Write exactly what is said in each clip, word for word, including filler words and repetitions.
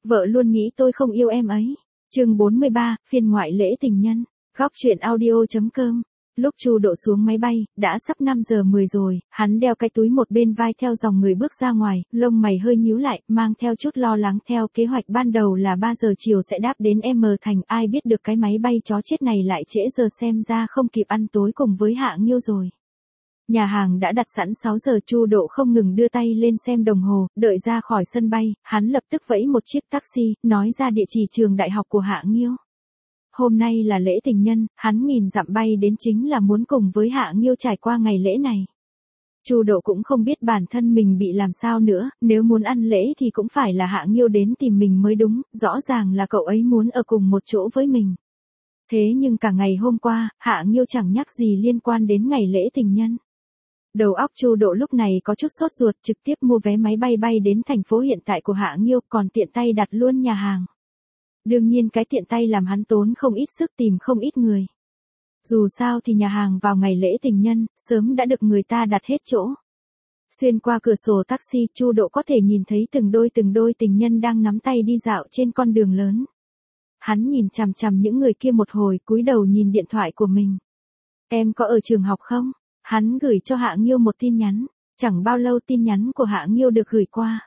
Vợ luôn nghĩ tôi không yêu em ấy. Chương bốn mươi ba, phiên ngoại lễ tình nhân. Góc truyện audio.com. Lúc Chu Độ xuống máy bay, đã sắp năm giờ mười rồi, hắn đeo cái túi một bên vai theo dòng người bước ra ngoài, lông mày hơi nhíu lại, mang theo chút lo lắng. Theo kế hoạch ban đầu là ba giờ chiều sẽ đáp đến M Thành, ai biết được cái máy bay chó chết này lại trễ giờ, xem ra không kịp ăn tối cùng với Hạ Nghiêu rồi. Nhà hàng đã đặt sẵn sáu giờ, Chu Độ không ngừng đưa tay lên xem đồng hồ, đợi ra khỏi sân bay, hắn lập tức vẫy một chiếc taxi, nói ra địa chỉ trường đại học của Hạ Nghiêu. Hôm nay là lễ tình nhân, hắn nghìn dặm bay đến chính là muốn cùng với Hạ Nghiêu trải qua ngày lễ này. Chu Độ cũng không biết bản thân mình bị làm sao nữa, nếu muốn ăn lễ thì cũng phải là Hạ Nghiêu đến tìm mình mới đúng, rõ ràng là cậu ấy muốn ở cùng một chỗ với mình. Thế nhưng cả ngày hôm qua, Hạ Nghiêu chẳng nhắc gì liên quan đến ngày lễ tình nhân. Đầu óc Chu Độ lúc này có chút sốt ruột, trực tiếp mua vé máy bay bay đến thành phố hiện tại của Hạ Nghiêu, còn tiện tay đặt luôn nhà hàng. Đương nhiên cái tiện tay làm hắn tốn không ít sức tìm không ít người. Dù sao thì nhà hàng vào ngày lễ tình nhân, sớm đã được người ta đặt hết chỗ. Xuyên qua cửa sổ taxi, Chu Độ có thể nhìn thấy từng đôi từng đôi tình nhân đang nắm tay đi dạo trên con đường lớn. Hắn nhìn chằm chằm những người kia một hồi, cúi đầu nhìn điện thoại của mình. Em có ở trường học không? Hắn gửi cho Hạ Nghiêu một tin nhắn. Chẳng bao lâu tin nhắn của Hạ Nghiêu được gửi qua.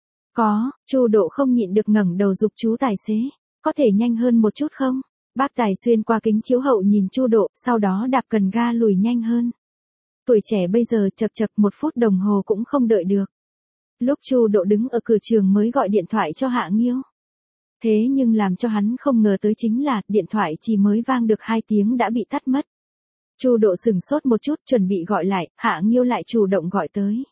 Có, Chu Độ không nhịn được ngẩng đầu giục chú tài xế. Có thể nhanh hơn một chút không? Bác tài xuyên qua kính chiếu hậu nhìn Chu Độ, sau đó đạp cần ga lùi nhanh hơn. Tuổi trẻ bây giờ chập chập một phút đồng hồ cũng không đợi được. Lúc Chu Độ đứng ở cửa trường mới gọi điện thoại cho Hạ Nghiêu. Thế nhưng làm cho hắn không ngờ tới chính là điện thoại chỉ mới vang được hai tiếng đã bị tắt mất. Chu Độ sửng sốt một chút, chuẩn bị gọi lại, Hạ Nghiêu lại chủ động gọi tới.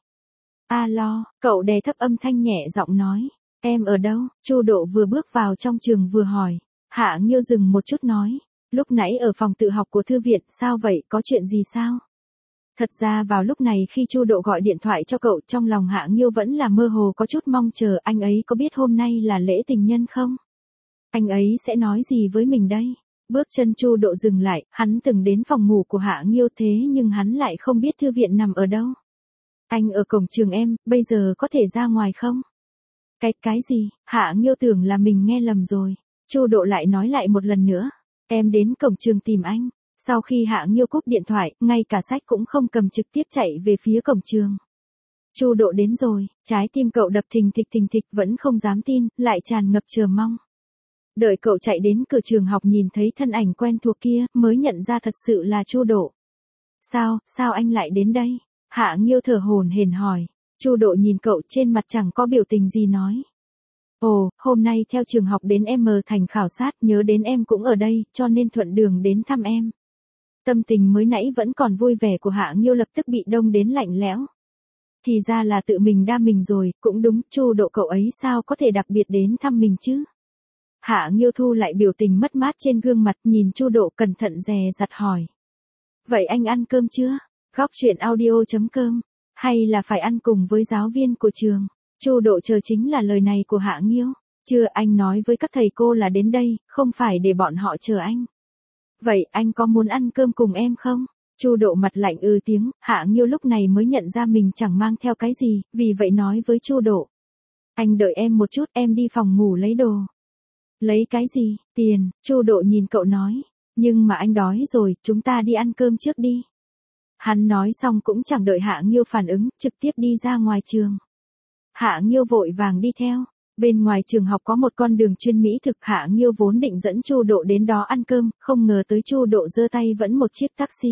Alo, cậu đè thấp âm thanh nhẹ giọng nói. Em ở đâu? Chu Độ vừa bước vào trong trường vừa hỏi. Hạ Nghiêu dừng một chút nói. Lúc nãy ở phòng tự học của thư viện, sao vậy, có chuyện gì sao? Thật ra vào lúc này khi Chu Độ gọi điện thoại cho cậu, trong lòng Hạ Nghiêu vẫn là mơ hồ có chút mong chờ, anh ấy có biết hôm nay là lễ tình nhân không? Anh ấy sẽ nói gì với mình đây? Bước chân Chu Độ dừng lại, hắn từng đến phòng ngủ của Hạ Nghiêu thế nhưng hắn lại không biết thư viện nằm ở đâu. Anh ở cổng trường em, bây giờ có thể ra ngoài không? Cái, cái gì? Hạ Nghiêu tưởng là mình nghe lầm rồi. Chu Độ lại nói lại một lần nữa. Em đến cổng trường tìm anh. Sau khi Hạ Nghiêu cúp điện thoại, ngay cả sách cũng không cầm trực tiếp chạy về phía cổng trường. Chu Độ đến rồi, trái tim cậu đập thình thịch thình thịch vẫn không dám tin, lại tràn ngập chờ mong. Đợi cậu chạy đến cửa trường học nhìn thấy thân ảnh quen thuộc kia, mới nhận ra thật sự là Chu Độ. Sao, sao anh lại đến đây? Hạ Nghiêu thở hổn hển hỏi. Chu Độ nhìn cậu, trên mặt chẳng có biểu tình gì nói. Ồ, hôm nay theo trường học đến M Thành khảo sát, nhớ đến em cũng ở đây, cho nên thuận đường đến thăm em. Tâm tình mới nãy vẫn còn vui vẻ của Hạ Nghiêu lập tức bị đông đến lạnh lẽo. Thì ra là tự mình đa mình rồi, cũng đúng, Chu Độ cậu ấy sao có thể đặc biệt đến thăm mình chứ? Hạ Nghiêu thu lại biểu tình mất mát trên gương mặt, nhìn Chu Độ cẩn thận dè dặt hỏi. Vậy anh ăn cơm chưa? Góc truyện audio.com. Hay là phải ăn cùng với giáo viên của trường? Chu Độ chờ chính là lời này của Hạ Nghiêu. Chưa, anh nói với các thầy cô là đến đây, không phải để bọn họ chờ anh. Vậy anh có muốn ăn cơm cùng em không? Chu Độ mặt lạnh ư tiếng, Hạ Nghiêu lúc này mới nhận ra mình chẳng mang theo cái gì, vì vậy nói với Chu Độ. Anh đợi em một chút, em đi phòng ngủ lấy đồ. Lấy cái gì? Tiền. Chu Độ nhìn cậu nói. Nhưng mà anh đói rồi, chúng ta đi ăn cơm trước đi. Hắn nói xong cũng chẳng đợi Hạ Nghiêu phản ứng, trực tiếp đi ra ngoài trường. Hạ Nghiêu vội vàng đi theo. Bên ngoài trường học có một con đường chuyên mỹ thực, Hạ Nghiêu vốn định dẫn Chu Độ đến đó ăn cơm, không ngờ tới Chu Độ giơ tay vẫn một chiếc taxi.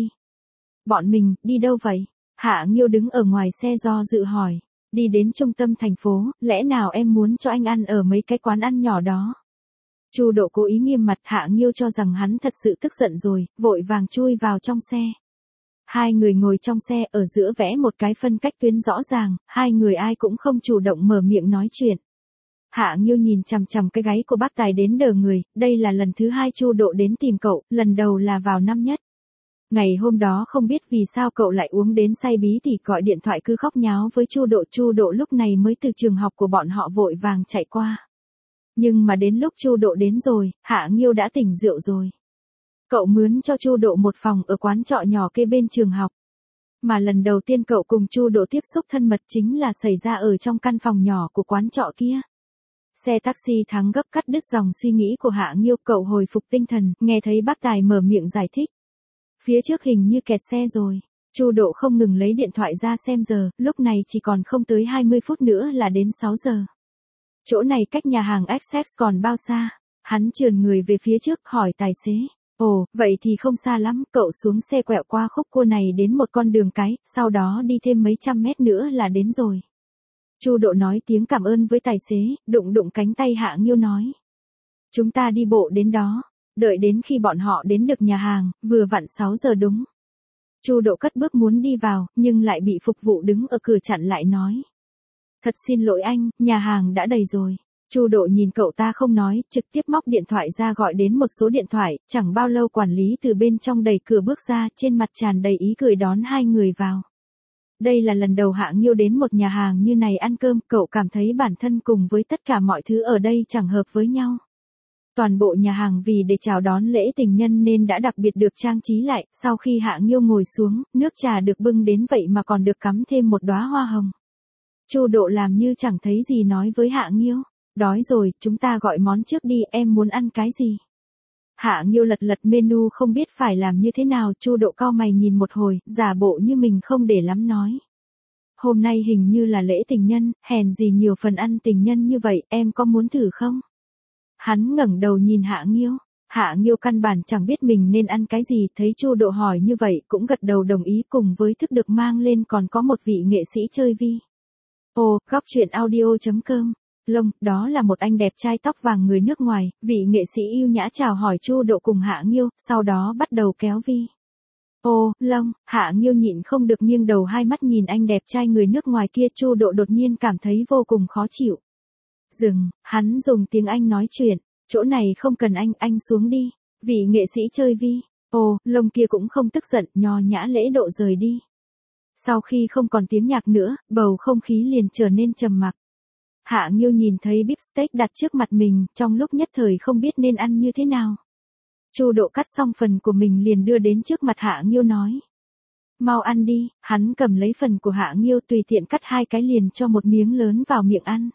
Bọn mình, đi đâu vậy? Hạ Nghiêu đứng ở ngoài xe do dự hỏi. Đi đến trung tâm thành phố, lẽ nào em muốn cho anh ăn ở mấy cái quán ăn nhỏ đó? Chu Độ cố ý nghiêm mặt, Hạ Nghiêu cho rằng hắn thật sự tức giận rồi, vội vàng chui vào trong xe. Hai người ngồi trong xe, ở giữa vẽ một cái phân cách tuyến rõ ràng, hai người ai cũng không chủ động mở miệng nói chuyện. Hạ Nghiêu nhìn chằm chằm cái gáy của bác tài đến đờ người, đây là lần thứ hai Chu Độ đến tìm cậu, lần đầu là vào năm nhất. Ngày hôm đó không biết vì sao cậu lại uống đến say bí thì gọi điện thoại cứ khóc nháo với Chu Độ. Chu Độ lúc này mới từ trường học của bọn họ vội vàng chạy qua. Nhưng mà đến lúc Chu Độ đến rồi, Hạ Nghiêu đã tỉnh rượu rồi. Cậu mướn cho Chu Độ một phòng ở quán trọ nhỏ kê bên trường học. Mà lần đầu tiên cậu cùng Chu Độ tiếp xúc thân mật chính là xảy ra ở trong căn phòng nhỏ của quán trọ kia. Xe taxi thắng gấp cắt đứt dòng suy nghĩ của Hạ Nghiêu, cậu hồi phục tinh thần, nghe thấy bác tài mở miệng giải thích. Phía trước hình như kẹt xe rồi. Chu Độ không ngừng lấy điện thoại ra xem giờ, lúc này chỉ còn không tới hai mươi phút nữa là đến sáu giờ. Chỗ này cách nhà hàng Access còn bao xa? Hắn trườn người về phía trước hỏi tài xế. Ồ, vậy thì không xa lắm, cậu xuống xe quẹo qua khúc cua này đến một con đường cái, sau đó đi thêm mấy trăm mét nữa là đến rồi. Chu Độ nói tiếng cảm ơn với tài xế, đụng đụng cánh tay Hạ Nghiêu nói. Chúng ta đi bộ đến đó, đợi đến khi bọn họ đến được nhà hàng, vừa vặn sáu giờ đúng. Chu Độ cất bước muốn đi vào, nhưng lại bị phục vụ đứng ở cửa chặn lại nói. Thật xin lỗi anh, nhà hàng đã đầy rồi. Chu Độ nhìn cậu ta không nói, trực tiếp móc điện thoại ra gọi đến một số điện thoại, chẳng bao lâu quản lý từ bên trong đẩy cửa bước ra, trên mặt tràn đầy ý cười đón hai người vào. Đây là lần đầu Hạ Nghiêu đến một nhà hàng như này ăn cơm, cậu cảm thấy bản thân cùng với tất cả mọi thứ ở đây chẳng hợp với nhau. Toàn bộ nhà hàng vì để chào đón lễ tình nhân nên đã đặc biệt được trang trí lại, sau khi Hạ Nghiêu ngồi xuống, nước trà được bưng đến vậy mà còn được cắm thêm một đóa hoa hồng. Chu Độ làm như chẳng thấy gì nói với Hạ Nghiêu. Đói rồi, chúng ta gọi món trước đi, em muốn ăn cái gì? Hạ Nghiêu lật lật menu không biết phải làm như thế nào, Chu Độ cau mày nhìn một hồi, giả bộ như mình không để lắm nói. Hôm nay hình như là lễ tình nhân, hèn gì nhiều phần ăn tình nhân như vậy, em có muốn thử không? Hắn ngẩng đầu nhìn Hạ Nghiêu. Hạ Nghiêu căn bản chẳng biết mình nên ăn cái gì, thấy Chu Độ hỏi như vậy cũng gật đầu đồng ý, cùng với thức được mang lên còn có một vị nghệ sĩ chơi vi. Ồ, góc truyện audio chấm com. Lông, đó là một anh đẹp trai tóc vàng người nước ngoài, vị nghệ sĩ yêu nhã chào hỏi Chu Độ cùng Hạ Nghiêu, sau đó bắt đầu kéo vi. Ô, Long, Hạ Nghiêu nhịn không được nghiêng đầu hai mắt nhìn anh đẹp trai người nước ngoài kia, Chu Độ đột nhiên cảm thấy vô cùng khó chịu. Dừng, hắn dùng tiếng Anh nói chuyện, chỗ này không cần anh, anh xuống đi, vị nghệ sĩ chơi vi. Ô, Long kia cũng không tức giận, nho nhã lễ độ rời đi. Sau khi không còn tiếng nhạc nữa, bầu không khí liền trở nên trầm mặc. Hạ Nghiêu nhìn thấy beef steak đặt trước mặt mình, trong lúc nhất thời không biết nên ăn như thế nào. Chu Độ cắt xong phần của mình liền đưa đến trước mặt Hạ Nghiêu nói. Mau ăn đi, hắn cầm lấy phần của Hạ Nghiêu tùy tiện cắt hai cái liền cho một miếng lớn vào miệng ăn.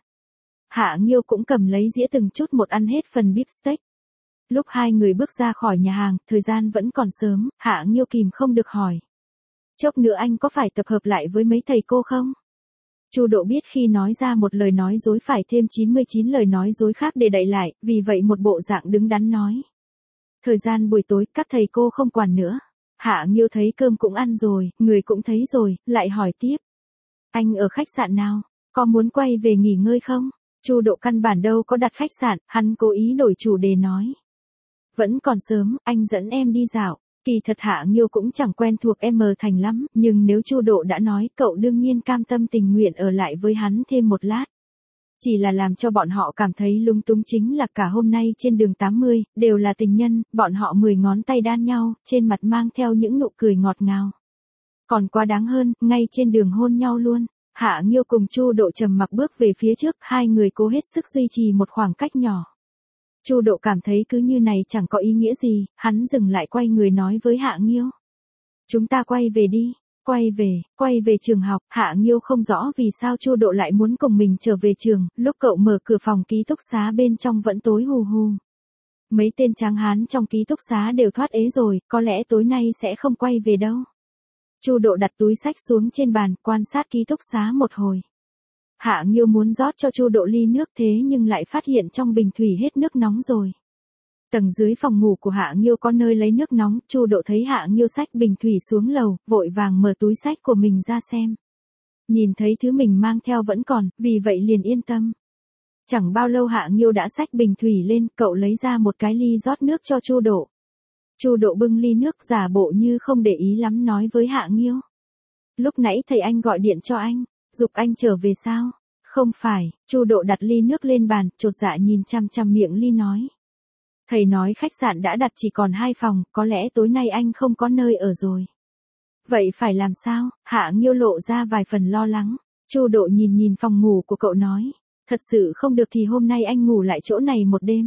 Hạ Nghiêu cũng cầm lấy dĩa từng chút một ăn hết phần beef steak. Lúc hai người bước ra khỏi nhà hàng, thời gian vẫn còn sớm, Hạ Nghiêu kìm không được hỏi. Chốc nữa anh có phải tập hợp lại với mấy thầy cô không? Chu Độ biết khi nói ra một lời nói dối phải thêm chín mươi chín lời nói dối khác để đậy lại, vì vậy một bộ dạng đứng đắn nói. Thời gian buổi tối, các thầy cô không quản nữa. Hạ Nghiêu thấy cơm cũng ăn rồi, người cũng thấy rồi, lại hỏi tiếp. Anh ở khách sạn nào? Có muốn quay về nghỉ ngơi không? Chu Độ căn bản đâu có đặt khách sạn, hắn cố ý đổi chủ đề nói. Vẫn còn sớm, anh dẫn em đi dạo. Kỳ thật Hạ Nghiêu cũng chẳng quen thuộc em ở thành lắm, nhưng nếu Chu Độ đã nói, cậu đương nhiên cam tâm tình nguyện ở lại với hắn thêm một lát. Chỉ là làm cho bọn họ cảm thấy lung túng chính là cả hôm nay trên đường tám mươi, đều là tình nhân, bọn họ mười ngón tay đan nhau, trên mặt mang theo những nụ cười ngọt ngào. Còn quá đáng hơn, ngay trên đường hôn nhau luôn. Hạ Nghiêu cùng Chu Độ trầm mặc bước về phía trước, hai người cố hết sức duy trì một khoảng cách nhỏ. Chu Độ cảm thấy cứ như này chẳng có ý nghĩa gì, hắn dừng lại quay người nói với Hạ Nghiêu. Chúng ta quay về đi, quay về, quay về trường học, Hạ Nghiêu không rõ vì sao Chu Độ lại muốn cùng mình trở về trường, lúc cậu mở cửa phòng ký túc xá bên trong vẫn tối hù hù. Mấy tên tráng hán trong ký túc xá đều thoát ế rồi, có lẽ tối nay sẽ không quay về đâu. Chu Độ đặt túi xách xuống trên bàn, quan sát ký túc xá một hồi. Hạ Nghiêu muốn rót cho Chu Độ ly nước thế nhưng lại phát hiện trong bình thủy hết nước nóng rồi. Tầng dưới phòng ngủ của Hạ Nghiêu có nơi lấy nước nóng, Chu Độ thấy Hạ Nghiêu xách bình thủy xuống lầu, vội vàng mở túi xách của mình ra xem. Nhìn thấy thứ mình mang theo vẫn còn, vì vậy liền yên tâm. Chẳng bao lâu Hạ Nghiêu đã xách bình thủy lên, cậu lấy ra một cái ly rót nước cho Chu Độ. Chu Độ bưng ly nước giả bộ như không để ý lắm nói với Hạ Nghiêu. Lúc nãy thầy anh gọi điện cho anh, giục anh trở về sao? Không phải, Chu Độ đặt ly nước lên bàn, chột dạ nhìn chăm chăm miệng ly nói. Thầy nói khách sạn đã đặt chỉ còn hai phòng, có lẽ tối nay anh không có nơi ở rồi. Vậy phải làm sao? Hạ Nghiêu lộ ra vài phần lo lắng. Chu Độ nhìn nhìn phòng ngủ của cậu nói. Thật sự không được thì hôm nay anh ngủ lại chỗ này một đêm.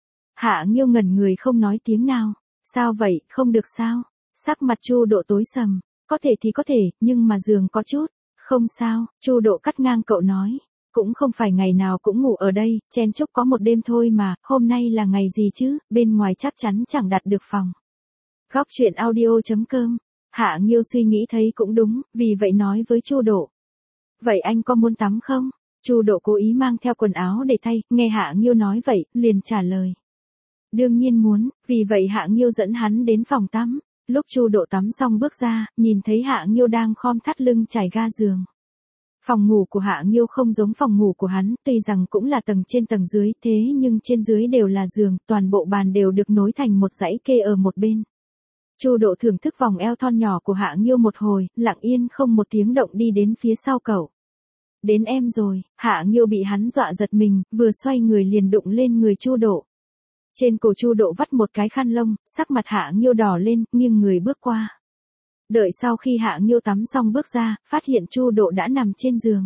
Hạ Nghiêu ngẩn người không nói tiếng nào. Sao vậy, không được sao? Sắc mặt Chu Độ tối sầm. Có thể thì có thể, nhưng mà giường có chút. Không sao, Chu Độ cắt ngang cậu nói. Cũng không phải ngày nào cũng ngủ ở đây, chen chúc có một đêm thôi mà, hôm nay là ngày gì chứ, bên ngoài chắc chắn chẳng đặt được phòng. Góc chuyện audio.com. Hạ Nghiêu suy nghĩ thấy cũng đúng, vì vậy nói với Chu Độ. Vậy anh có muốn tắm không? Chu Độ cố ý mang theo quần áo để thay, nghe Hạ Nghiêu nói vậy, liền trả lời. Đương nhiên muốn, vì vậy Hạ Nghiêu dẫn hắn đến phòng tắm. Lúc Chu Độ tắm xong bước ra, nhìn thấy Hạ Nghiêu đang khom thắt lưng trải ga giường. Phòng ngủ của Hạ Nghiêu không giống phòng ngủ của hắn, tuy rằng cũng là tầng trên tầng dưới, thế nhưng trên dưới đều là giường, toàn bộ bàn đều được nối thành một dãy kê ở một bên. Chu Độ thưởng thức vòng eo thon nhỏ của Hạ Nghiêu một hồi, lặng yên không một tiếng động đi đến phía sau cậu. Đến em rồi, Hạ Nghiêu bị hắn dọa giật mình, vừa xoay người liền đụng lên người Chu Độ. Trên cổ Chu Độ vắt một cái khăn lông, sắc mặt Hạ Nghiêu đỏ lên, nghiêng người bước qua. Đợi sau khi Hạ Nghiêu tắm xong bước ra, phát hiện Chu Độ đã nằm trên giường.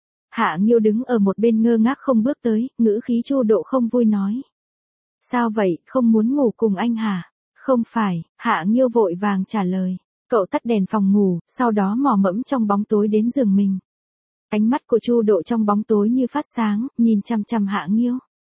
Hạ Nghiêu đứng ở một bên ngơ ngác không bước tới, ngữ khí Chu Độ không vui nói. Sao vậy, không muốn ngủ cùng anh hả? Không phải, Hạ Nghiêu vội vàng trả lời. Cậu tắt đèn phòng ngủ, sau đó mò mẫm trong bóng tối đến giường mình. Ánh mắt của Chu Độ trong bóng tối như phát sáng, nhìn chằm chằm Hạ Nghiêu.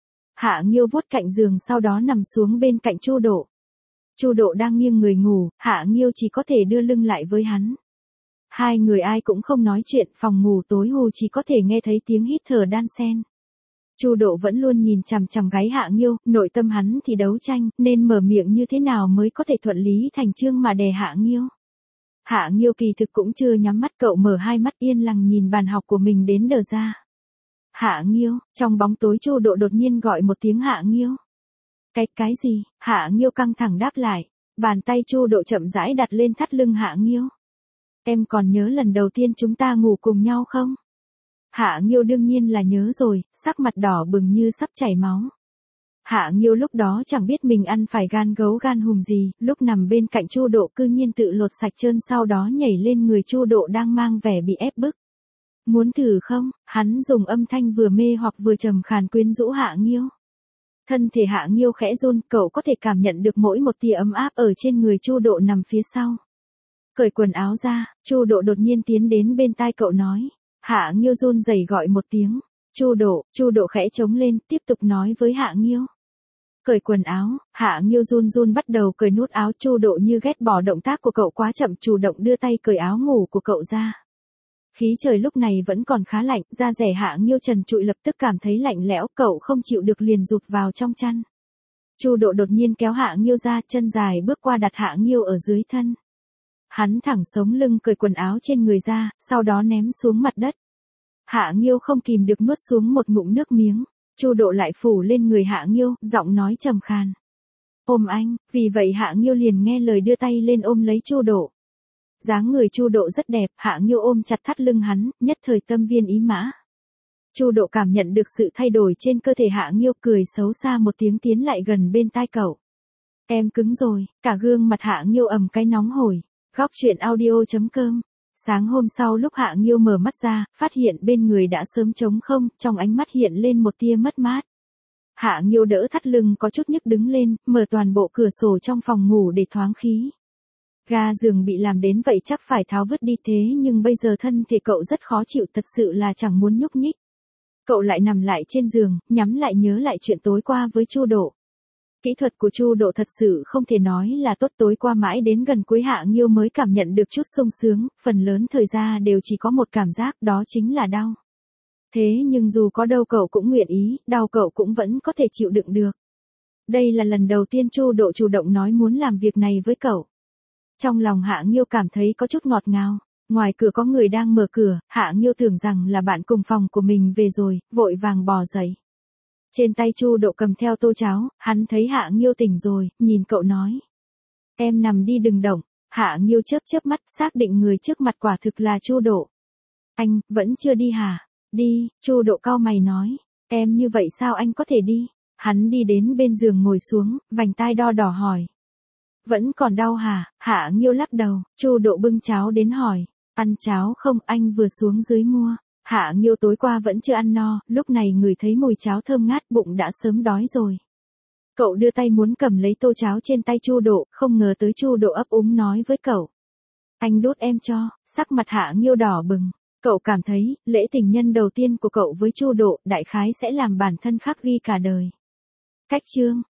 Hạ Nghiêu vuốt cạnh giường sau đó nằm xuống bên cạnh Chu Độ. Chu Độ đang nghiêng người ngủ, Hạ Nghiêu chỉ có thể đưa lưng lại với hắn. Hai người ai cũng không nói chuyện, phòng ngủ tối hù chỉ có thể nghe thấy tiếng hít thở đan xen. Chu Độ vẫn luôn nhìn chằm chằm gáy Hạ Nghiêu, nội tâm hắn thì đấu tranh, nên mở miệng như thế nào mới có thể thuận lý thành chương mà đè Hạ Nghiêu. Hạ Nghiêu kỳ thực cũng chưa nhắm mắt, cậu mở hai mắt yên lặng nhìn bàn học của mình đến đờ ra. Hạ Nghiêu, trong bóng tối Chu Độ đột nhiên gọi một tiếng Hạ Nghiêu. Cái, cái gì? Hạ Nghiêu căng thẳng đáp lại. Bàn tay Chu Độ chậm rãi đặt lên thắt lưng Hạ Nghiêu. Em còn nhớ lần đầu tiên chúng ta ngủ cùng nhau không? Hạ Nghiêu đương nhiên là nhớ rồi, sắc mặt đỏ bừng như sắp chảy máu. Hạ Nghiêu lúc đó chẳng biết mình ăn phải gan gấu gan hùm gì, lúc nằm bên cạnh Chu Độ cư nhiên tự lột sạch trơn sau đó nhảy lên người Chu Độ đang mang vẻ bị ép bức. Muốn thử không? Hắn dùng âm thanh vừa mê hoặc vừa trầm khàn quyến rũ Hạ Nghiêu. Thân thể Hạ Nghiêu khẽ run, cậu có thể cảm nhận được mỗi một tia ấm áp ở trên người Chu Độ nằm phía sau. Cởi quần áo ra, Chu Độ đột nhiên tiến đến bên tai cậu nói. Hạ Nghiêu run rẩy gọi một tiếng. Chu Độ, Chu Độ khẽ chống lên, tiếp tục nói với Hạ Nghiêu. Cởi quần áo, Hạ Nghiêu run run bắt đầu cởi nút áo. Chu Độ như ghét bỏ động tác của cậu quá chậm, chủ động đưa tay cởi áo ngủ của cậu ra. Khí trời lúc này vẫn còn khá lạnh, da rẻ Hạ Nghiêu trần trụi lập tức cảm thấy lạnh lẽo, cậu không chịu được liền rụt vào trong chăn. Chu Độ đột nhiên kéo Hạ Nghiêu ra, chân dài bước qua đặt Hạ Nghiêu ở dưới thân. Hắn thẳng sống lưng cởi quần áo trên người ra, sau đó ném xuống mặt đất. Hạ Nghiêu không kìm được nuốt xuống một ngụm nước miếng. Chu Độ lại phủ lên người Hạ Nghiêu, giọng nói trầm khàn. Ôm anh, vì vậy Hạ Nghiêu liền nghe lời đưa tay lên ôm lấy Chu Độ. Dáng người Chu Độ rất đẹp, Hạ Nghiêu ôm chặt thắt lưng hắn, nhất thời tâm viên ý mã. Chu Độ cảm nhận được sự thay đổi trên cơ thể Hạ Nghiêu, cười xấu xa một tiếng tiến lại gần bên tai cậu. Em cứng rồi, cả gương mặt Hạ Nghiêu ầm cái nóng hổi. Góc chuyện audio.com. Sáng hôm sau lúc Hạ Nghiêu mở mắt ra, phát hiện bên người đã sớm trống không, trong ánh mắt hiện lên một tia mất mát. Hạ Nghiêu đỡ thắt lưng có chút nhức đứng lên, mở toàn bộ cửa sổ trong phòng ngủ để thoáng khí. Ga giường bị làm đến vậy chắc phải tháo vứt đi, thế nhưng bây giờ thân thể cậu rất khó chịu, thật sự là chẳng muốn nhúc nhích. Cậu lại nằm lại trên giường, nhắm lại nhớ lại chuyện tối qua với Chu Độ. Kỹ thuật của Chu Độ thật sự không thể nói là tốt, tối qua mãi đến gần cuối Hạ Nghiêu mới cảm nhận được chút sung sướng, phần lớn thời gian đều chỉ có một cảm giác, đó chính là đau. Thế nhưng dù có đau cậu cũng nguyện ý, đau cậu cũng vẫn có thể chịu đựng được. Đây là lần đầu tiên Chu Độ chủ động nói muốn làm việc này với cậu. Trong lòng Hạ Nghiêu cảm thấy có chút ngọt ngào. Ngoài cửa có người đang mở cửa, Hạ Nghiêu tưởng rằng là bạn cùng phòng của mình về rồi, vội vàng bò dậy. Trên tay Chu Độ cầm theo tô cháo, hắn thấy Hạ Nghiêu tỉnh rồi, nhìn cậu nói. Em nằm đi đừng động. Hạ Nghiêu chớp chớp mắt, xác định người trước mặt quả thực là Chu Độ. Anh, vẫn chưa đi hả? Đi, Chu Độ cau mày nói. Em như vậy sao anh có thể đi? Hắn đi đến bên giường ngồi xuống, vành tai đo đỏ hỏi. Vẫn còn đau hả? Hạ Nghiêu lắc đầu. Chu Độ bưng cháo đến hỏi. Ăn cháo không? Anh vừa xuống dưới mua. Hạ Nghiêu tối qua vẫn chưa ăn no, lúc này ngửi thấy mùi cháo thơm ngát, bụng đã sớm đói rồi. Cậu đưa tay muốn cầm lấy tô cháo trên tay Chu Độ, không ngờ tới Chu Độ ấp úng nói với cậu. Anh đút em cho. Sắc mặt Hạ Nghiêu đỏ bừng. Cậu cảm thấy, lễ tình nhân đầu tiên của cậu với Chu Độ đại khái sẽ làm bản thân khắc ghi cả đời. Cách chương